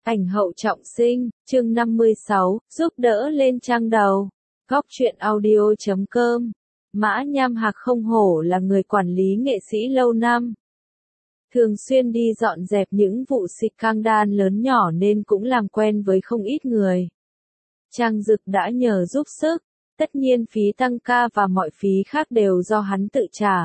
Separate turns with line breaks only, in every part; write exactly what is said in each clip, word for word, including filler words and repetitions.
Ảnh hậu trọng sinh, chương năm mươi sáu, giúp đỡ lên trang đầu. Góc truyện audio chấm com. Mã Nham Hạc không hổ là người quản lý nghệ sĩ lâu năm. Thường xuyên đi dọn dẹp những vụ scandal lớn nhỏ nên cũng làm quen với không ít người. Trang Dực đã nhờ giúp sức, tất nhiên phí tăng ca và mọi phí khác đều do hắn tự trả.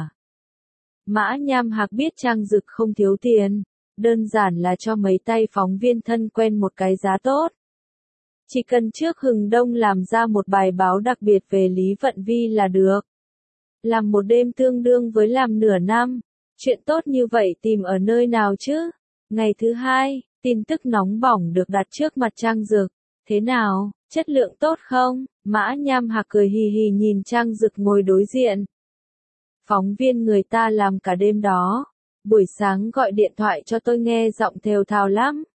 Mã Nham Hạc biết Trang Dực không thiếu tiền, đơn giản là cho mấy tay phóng viên thân quen một cái giá tốt. Chỉ cần trước hừng đông làm ra một bài báo đặc biệt về Lý Vận Vi là được. Làm một đêm tương đương với làm nửa năm, chuyện tốt như vậy tìm ở nơi nào chứ? Ngày thứ hai, tin tức nóng bỏng được đặt trước mặt Trang Dực. Thế nào, chất lượng tốt không? Mã Nham Hạc cười hì hì nhìn Trang Dực ngồi đối diện. Phóng viên người ta làm cả đêm đó. Buổi sáng gọi điện thoại cho tôi nghe giọng thều thào lắm.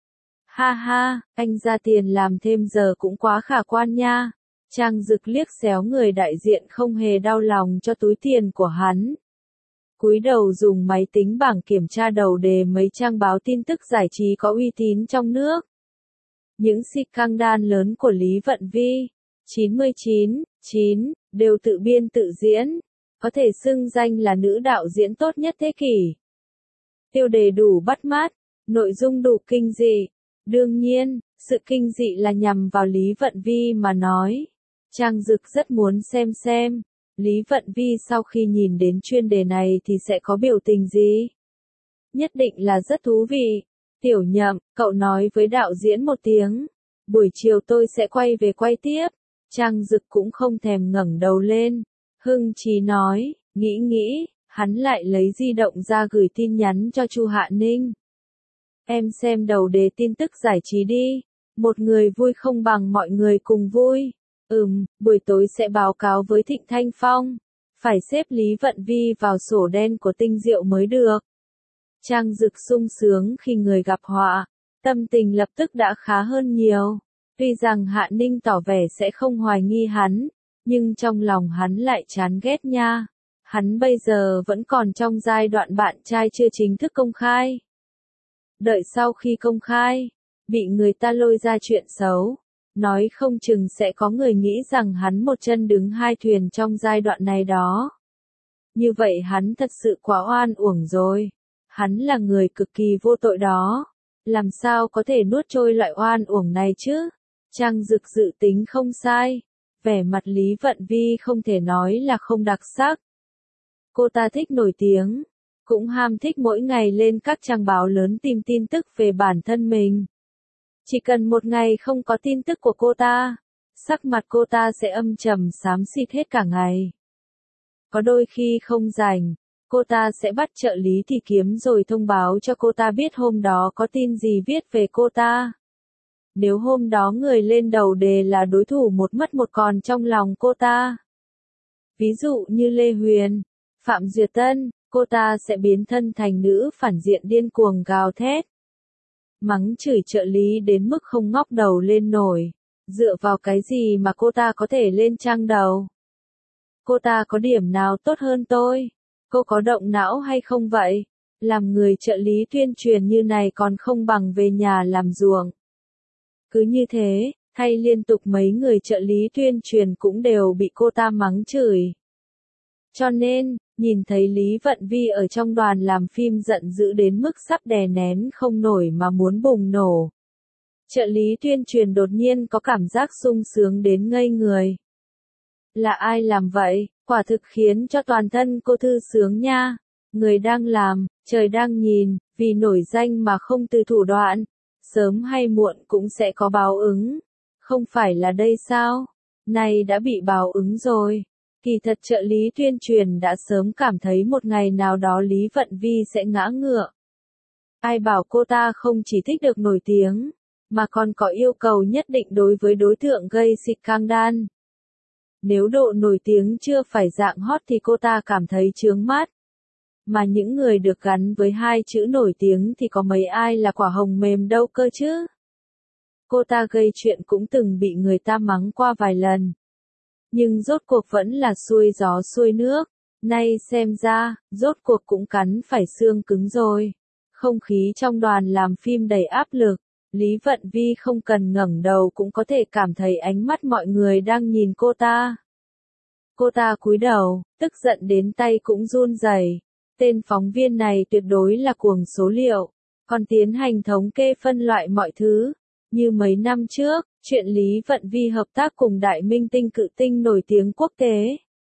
Ha ha, anh ra tiền làm thêm giờ cũng quá khả quan nha. Trang Dực liếc xéo người đại diện không hề đau lòng cho túi tiền của hắn. Cúi đầu dùng máy tính bảng kiểm tra đầu đề mấy trang báo tin tức giải trí có uy tín trong nước. Những scandal lớn của Lý Vận Vi, chín mươi chín, chín, đều tự biên tự diễn, có thể xưng danh là nữ đạo diễn tốt nhất thế kỷ. Tiêu đề đủ bắt mắt, nội dung đủ kinh dị. Đương nhiên, sự kinh dị là nhằm vào Lý Vận Vi mà nói. Trang Dực rất muốn xem xem, Lý Vận Vi sau khi nhìn đến chuyên đề này thì sẽ có biểu tình gì? Nhất định là rất thú vị. Tiểu Nhậm, cậu nói với đạo diễn một tiếng. Buổi chiều tôi sẽ quay về quay tiếp. Trang Dực cũng không thèm ngẩng đầu lên. Hưng Chí nói, nghĩ nghĩ, hắn lại lấy di động ra gửi tin nhắn cho Chu Hạ Ninh. Em xem đầu đề tin tức giải trí đi. Một người vui không bằng mọi người cùng vui. Ừm, buổi tối sẽ báo cáo với Thịnh Thanh Phong. Phải xếp Lý Vận Vi vào sổ đen của Tinh Diệu mới được. Trang Dực sung sướng khi người gặp họa. Tâm tình lập tức đã khá hơn nhiều. Tuy rằng Hạ Ninh tỏ vẻ sẽ không hoài nghi hắn, nhưng trong lòng hắn lại chán ghét nha. Hắn bây giờ vẫn còn trong giai đoạn bạn trai chưa chính thức công khai. Đợi sau khi công khai, bị người ta lôi ra chuyện xấu, nói không chừng sẽ có người nghĩ rằng hắn một chân đứng hai thuyền trong giai đoạn này đó. Như vậy hắn thật sự quá oan uổng rồi. Hắn là người cực kỳ vô tội đó. Làm sao có thể nuốt trôi loại oan uổng này chứ? Trang Dực dự tính không sai. Vẻ mặt Lý Vận Vi không thể nói là không đặc sắc. Cô ta thích nổi tiếng, cũng ham thích mỗi ngày lên các trang báo lớn tìm tin tức về bản thân mình. Chỉ cần một ngày không có tin tức của cô ta, sắc mặt cô ta sẽ âm trầm xám xịt hết cả ngày. Có đôi khi không rảnh, cô ta sẽ bắt trợ lý thì kiếm rồi thông báo cho cô ta biết hôm đó có tin gì viết về cô ta. Nếu hôm đó người lên đầu đề là đối thủ một mất một còn trong lòng cô ta. Ví dụ như Lê Huyền, Phạm Duyệt Tân, cô ta sẽ biến thân thành nữ phản diện điên cuồng gào thét. Mắng chửi trợ lý đến mức không ngóc đầu lên nổi. Dựa vào cái gì mà cô ta có thể lên trang đầu? Cô ta có điểm nào tốt hơn tôi? Cô có động não hay không vậy? Làm người trợ lý tuyên truyền như này còn không bằng về nhà làm ruộng. Cứ như thế, thay liên tục mấy người trợ lý tuyên truyền cũng đều bị cô ta mắng chửi. Cho nên, nhìn thấy Lý Vận Vi ở trong đoàn làm phim giận dữ đến mức sắp đè nén không nổi mà muốn bùng nổ. Trợ lý tuyên truyền đột nhiên có cảm giác sung sướng đến ngây người. Là ai làm vậy? Quả thực khiến cho toàn thân cô thư sướng nha. Người đang làm, trời đang nhìn, vì nổi danh mà không từ thủ đoạn. Sớm hay muộn cũng sẽ có báo ứng. Không phải là đây sao? Này đã bị báo ứng rồi. Kỳ thật trợ lý tuyên truyền đã sớm cảm thấy một ngày nào đó Lý Vận Vi sẽ ngã ngựa. Ai bảo cô ta không chỉ thích được nổi tiếng, mà còn có yêu cầu nhất định đối với đối tượng gây scandal. Nếu độ nổi tiếng chưa phải dạng hot thì cô ta cảm thấy chướng mắt. Mà những người được gắn với hai chữ nổi tiếng thì có mấy ai là quả hồng mềm đâu cơ chứ. Cô ta gây chuyện cũng từng bị người ta mắng qua vài lần. Nhưng rốt cuộc vẫn là xuôi gió xuôi nước. Nay xem ra, rốt cuộc cũng cắn phải xương cứng rồi. Không khí trong đoàn làm phim đầy áp lực. Lý Vận Vi không cần ngẩng đầu cũng có thể cảm thấy ánh mắt mọi người đang nhìn cô ta. Cô ta cúi đầu, tức giận đến tay cũng run rẩy. Tên phóng viên này tuyệt đối là cuồng số liệu, còn tiến hành thống kê phân loại mọi thứ. Như mấy năm trước, chuyện Lý Vận Vi hợp tác cùng đại minh tinh cự tinh nổi tiếng quốc tế.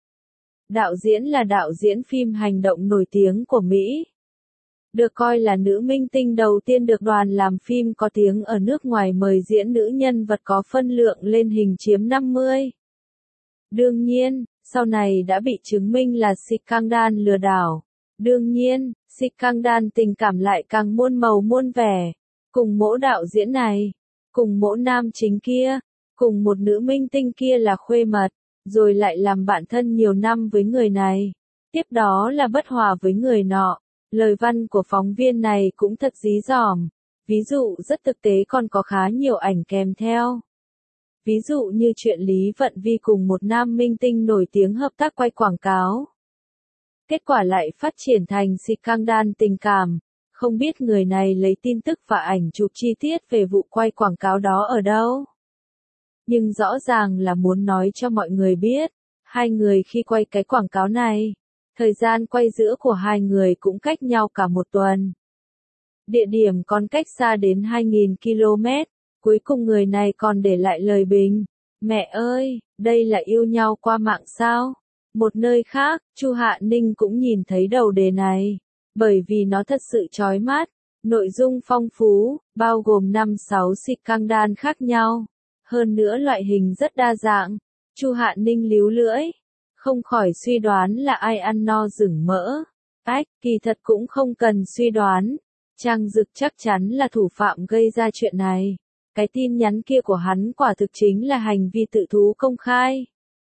Đạo diễn là đạo diễn phim hành động nổi tiếng của Mỹ. Được coi là nữ minh tinh đầu tiên được đoàn làm phim có tiếng ở nước ngoài mời diễn nữ nhân vật có phân lượng lên hình chiếm năm mươi. Đương nhiên, sau này đã bị chứng minh là scandal lừa đảo. Đương nhiên, scandal tình cảm lại càng muôn màu muôn vẻ. Cùng mỗi đạo diễn này, cùng mỗi nam chính kia, cùng một nữ minh tinh kia là khuê mật, rồi lại làm bạn thân nhiều năm với người này. Tiếp đó là bất hòa với người nọ. Lời văn của phóng viên này cũng thật dí dỏm. Ví dụ rất thực tế còn có khá nhiều ảnh kèm theo. Ví dụ như chuyện Lý Vận Vi cùng một nam minh tinh nổi tiếng hợp tác quay quảng cáo. Kết quả lại phát triển thành scandal tình cảm. Không biết người này lấy tin tức và ảnh chụp chi tiết về vụ quay quảng cáo đó ở đâu. Nhưng rõ ràng là muốn nói cho mọi người biết, hai người khi quay cái quảng cáo này, thời gian quay giữa của hai người cũng cách nhau cả một tuần. Địa điểm còn cách xa đến hai nghìn ki lô mét, cuối cùng người này còn để lại lời bình. Mẹ ơi, đây là yêu nhau qua mạng sao? Một nơi khác, Chu Hạ Ninh cũng nhìn thấy đầu đề này, bởi vì nó thật sự chói mắt, nội dung phong phú, bao gồm năm sáu scandal khác nhau. Hơn nữa loại hình rất đa dạng. Chu Hạ Ninh líu lưỡi, không khỏi suy đoán là ai ăn no rừng mỡ. Ách, kỳ thật cũng không cần suy đoán. Trang Dực chắc chắn là thủ phạm gây ra chuyện này. Cái tin nhắn kia của hắn quả thực chính là hành vi tự thú công khai.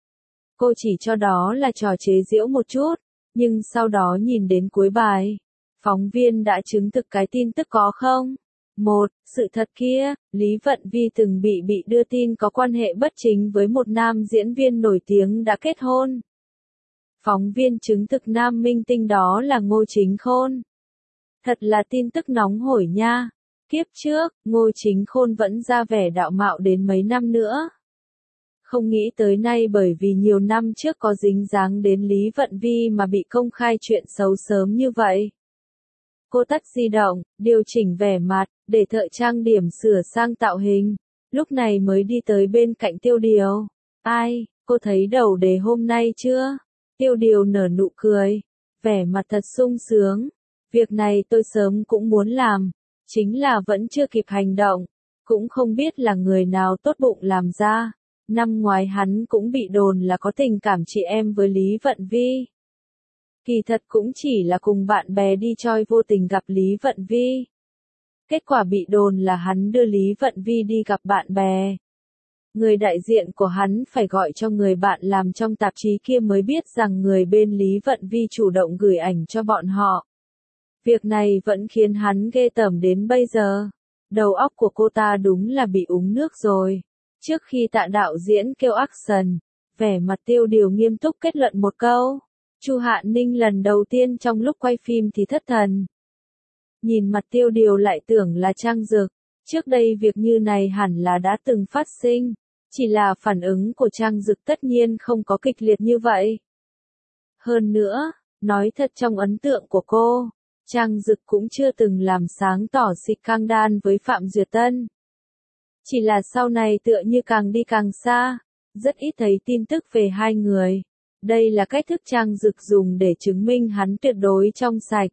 Cô chỉ cho đó là trò chế giễu một chút, nhưng sau đó nhìn đến cuối bài, phóng viên đã chứng thực cái tin tức có không? Một, sự thật kia, Lý Vận Vi từng bị bị đưa tin có quan hệ bất chính với một nam diễn viên nổi tiếng đã kết hôn. Phóng viên chứng thực nam minh tinh đó là Ngô Chính Khôn. Thật là tin tức nóng hổi nha. Kiếp trước, Ngô Chính Khôn vẫn ra vẻ đạo mạo đến mấy năm nữa. Không nghĩ tới nay bởi vì nhiều năm trước có dính dáng đến Lý Vận Vi mà bị công khai chuyện xấu sớm như vậy. Cô tắt di động, điều chỉnh vẻ mặt, để thợ trang điểm sửa sang tạo hình. Lúc này mới đi tới bên cạnh Tiêu Điều. Ai, cô thấy đầu đề hôm nay chưa? Tiêu Điều nở nụ cười, vẻ mặt thật sung sướng. Việc này tôi sớm cũng muốn làm, chính là vẫn chưa kịp hành động. Cũng không biết là người nào tốt bụng làm ra. Năm ngoái hắn cũng bị đồn là có tình cảm chị em với Lý Vận Vi. Kỳ thật cũng chỉ là cùng bạn bè đi chơi vô tình gặp Lý Vận Vi. Kết quả bị đồn là hắn đưa Lý Vận Vi đi gặp bạn bè. Người đại diện của hắn phải gọi cho người bạn làm trong tạp chí kia mới biết rằng người bên Lý Vận Vi chủ động gửi ảnh cho bọn họ. Việc này vẫn khiến hắn ghê tởm đến bây giờ. Đầu óc của cô ta đúng là bị uống nước rồi. Trước khi Tạ đạo diễn kêu action, vẻ mặt Tiêu Điều nghiêm túc kết luận một câu. Chu Hạ Ninh lần đầu tiên trong lúc quay phim thì thất thần. Nhìn mặt Tiêu Điều lại tưởng là Trang Dực. Trước đây việc như này hẳn là đã từng phát sinh. Chỉ là phản ứng của Trang Dực tất nhiên không có kịch liệt như vậy. Hơn nữa, nói thật trong ấn tượng của cô, Trang Dực cũng chưa từng làm sáng tỏ scandal với Phạm Duyệt Tân. Chỉ là sau này tựa như càng đi càng xa, rất ít thấy tin tức về hai người. Đây là cách thức Trang Dực dùng để chứng minh hắn tuyệt đối trong sạch.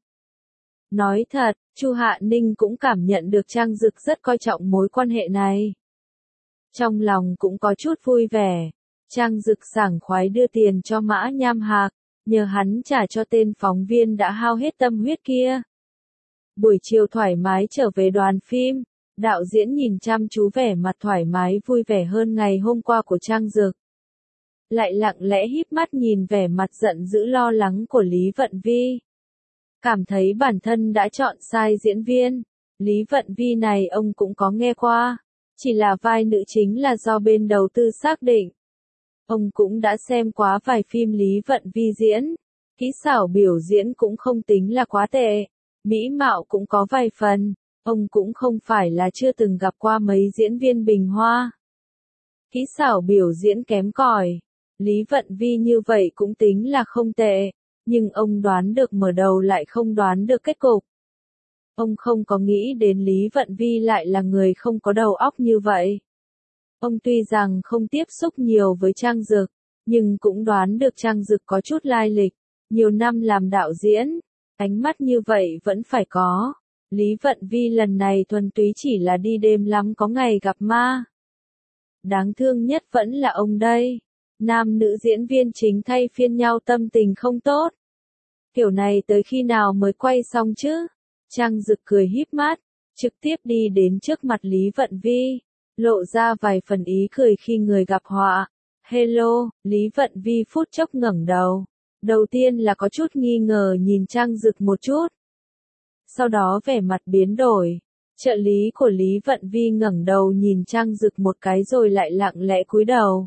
Nói thật, Chu Hạ Ninh cũng cảm nhận được Trang Dực rất coi trọng mối quan hệ này. Trong lòng cũng có chút vui vẻ. Trang Dực sảng khoái đưa tiền cho Mã Nham Hạc, nhờ hắn trả cho tên phóng viên đã hao hết tâm huyết kia. Buổi chiều thoải mái trở về đoàn phim, đạo diễn nhìn chăm chú vẻ mặt thoải mái vui vẻ hơn ngày hôm qua của Trang Dực. Lại lặng lẽ híp mắt nhìn vẻ mặt giận dữ lo lắng của Lý Vận Vi. Cảm thấy bản thân đã chọn sai diễn viên. Lý Vận Vi này ông cũng có nghe qua. Chỉ là vai nữ chính là do bên đầu tư xác định. Ông cũng đã xem quá vài phim Lý Vận Vi diễn. Kỹ xảo biểu diễn cũng không tính là quá tệ. Mỹ mạo cũng có vài phần. Ông cũng không phải là chưa từng gặp qua mấy diễn viên bình hoa. Kỹ xảo biểu diễn kém cỏi. Lý Vận Vi như vậy cũng tính là không tệ, nhưng ông đoán được mở đầu lại không đoán được kết cục. Ông không có nghĩ đến Lý Vận Vi lại là người không có đầu óc như vậy. Ông tuy rằng không tiếp xúc nhiều với Trang Dực, nhưng cũng đoán được Trang Dực có chút lai lịch. Nhiều năm làm đạo diễn, ánh mắt như vậy vẫn phải có. Lý Vận Vi lần này thuần túy chỉ là đi đêm lắm có ngày gặp ma. Đáng thương nhất vẫn là ông đây. Nam nữ diễn viên chính thay phiên nhau tâm tình không tốt. Kiểu này tới khi nào mới quay xong chứ? Trang Dực cười híp mắt, trực tiếp đi đến trước mặt Lý Vận Vi, lộ ra vài phần ý cười khi người gặp họa. Hello, Lý Vận Vi phút chốc ngẩng đầu. Đầu tiên là có chút nghi ngờ nhìn Trang Dực một chút. Sau đó vẻ mặt biến đổi. Trợ lý của Lý Vận Vi ngẩng đầu nhìn Trang Dực một cái rồi lại lặng lẽ cúi đầu.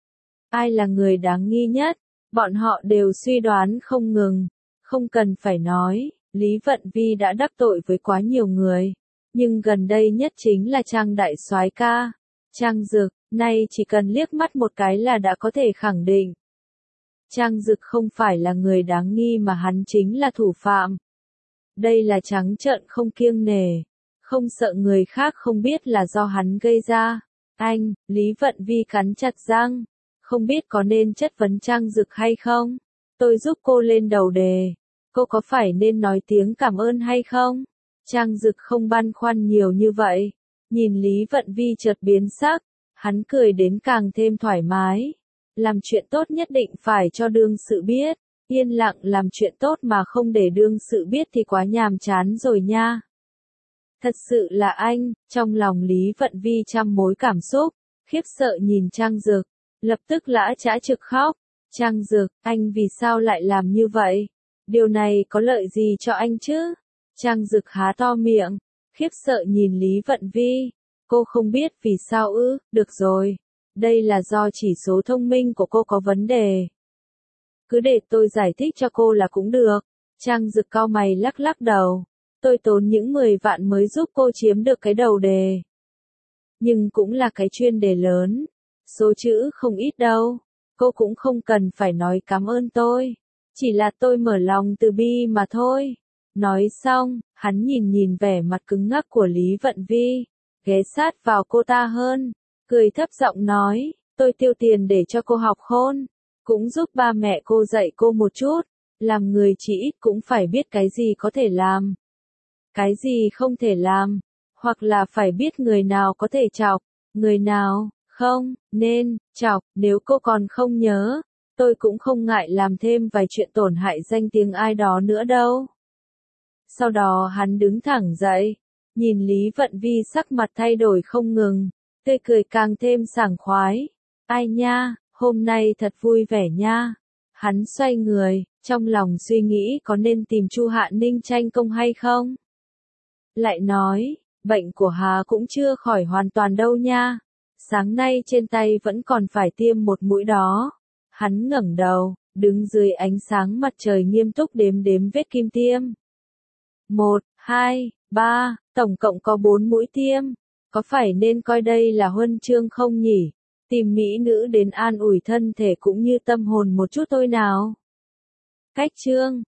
Ai là người đáng nghi nhất? Bọn họ đều suy đoán không ngừng. Không cần phải nói, Lý Vận Vi đã đắc tội với quá nhiều người. Nhưng gần đây nhất chính là Trang đại soái ca. Trang Dực, nay chỉ cần liếc mắt một cái là đã có thể khẳng định. Trang Dực không phải là người đáng nghi mà hắn chính là thủ phạm. Đây là trắng trợn không kiêng nể. Không sợ người khác không biết là do hắn gây ra. Anh, Lý Vận Vi cắn chặt răng. Không biết có nên chất vấn Trang Dực hay không? Tôi giúp cô lên đầu đề. Cô có phải nên nói tiếng cảm ơn hay không? Trang Dực không băn khoăn nhiều như vậy. Nhìn Lý Vận Vi chợt biến sắc. Hắn cười đến càng thêm thoải mái. Làm chuyện tốt nhất định phải cho đương sự biết. Yên lặng làm chuyện tốt mà không để đương sự biết thì quá nhàm chán rồi nha. Thật sự là anh, trong lòng Lý Vận Vi trăm mối cảm xúc, khiếp sợ nhìn Trang Dực, lập tức lã chã trực khóc. Trang Dực, anh vì sao lại làm như vậy? Điều này có lợi gì cho anh chứ? Trang Dực há to miệng, khiếp sợ nhìn Lý Vận Vi. Cô không biết vì sao ư? Được rồi, đây là do chỉ số thông minh của cô có vấn đề. Cứ để tôi giải thích cho cô là cũng được. Trang Dực cau mày lắc lắc đầu. Tôi tốn những mười vạn mới giúp cô chiếm được cái đầu đề. Nhưng cũng là cái chuyên đề lớn. Số chữ không ít đâu. Cô cũng không cần phải nói cảm ơn tôi. Chỉ là tôi mở lòng từ bi mà thôi. Nói xong, hắn nhìn nhìn vẻ mặt cứng ngắc của Lý Vận Vi. Ghé sát vào cô ta hơn. Cười thấp giọng nói, tôi tiêu tiền để cho cô học khôn. Cũng giúp ba mẹ cô dạy cô một chút. Làm người chỉ ít cũng phải biết cái gì có thể làm. Cái gì không thể làm. Hoặc là phải biết người nào có thể chọc. Người nào, không, nên, chọc. Nếu cô còn không nhớ, tôi cũng không ngại làm thêm vài chuyện tổn hại danh tiếng ai đó nữa đâu. Sau đó hắn đứng thẳng dậy. Nhìn Lý Vận Vi sắc mặt thay đổi không ngừng. Tươi cười càng thêm sảng khoái. Ai nha, hôm nay thật vui vẻ nha. Hắn xoay người, trong lòng suy nghĩ có nên tìm Chu Hạ Ninh tranh công hay không. Lại nói, bệnh của Hà cũng chưa khỏi hoàn toàn đâu nha. Sáng nay trên tay vẫn còn phải tiêm một mũi đó. Hắn ngẩng đầu, đứng dưới ánh sáng mặt trời nghiêm túc đếm đếm vết kim tiêm. Một, hai, ba, tổng cộng có bốn mũi tiêm. Có phải nên coi đây là huân chương không nhỉ? Tìm mỹ nữ đến an ủi thân thể cũng như tâm hồn một chút thôi nào. Cách chương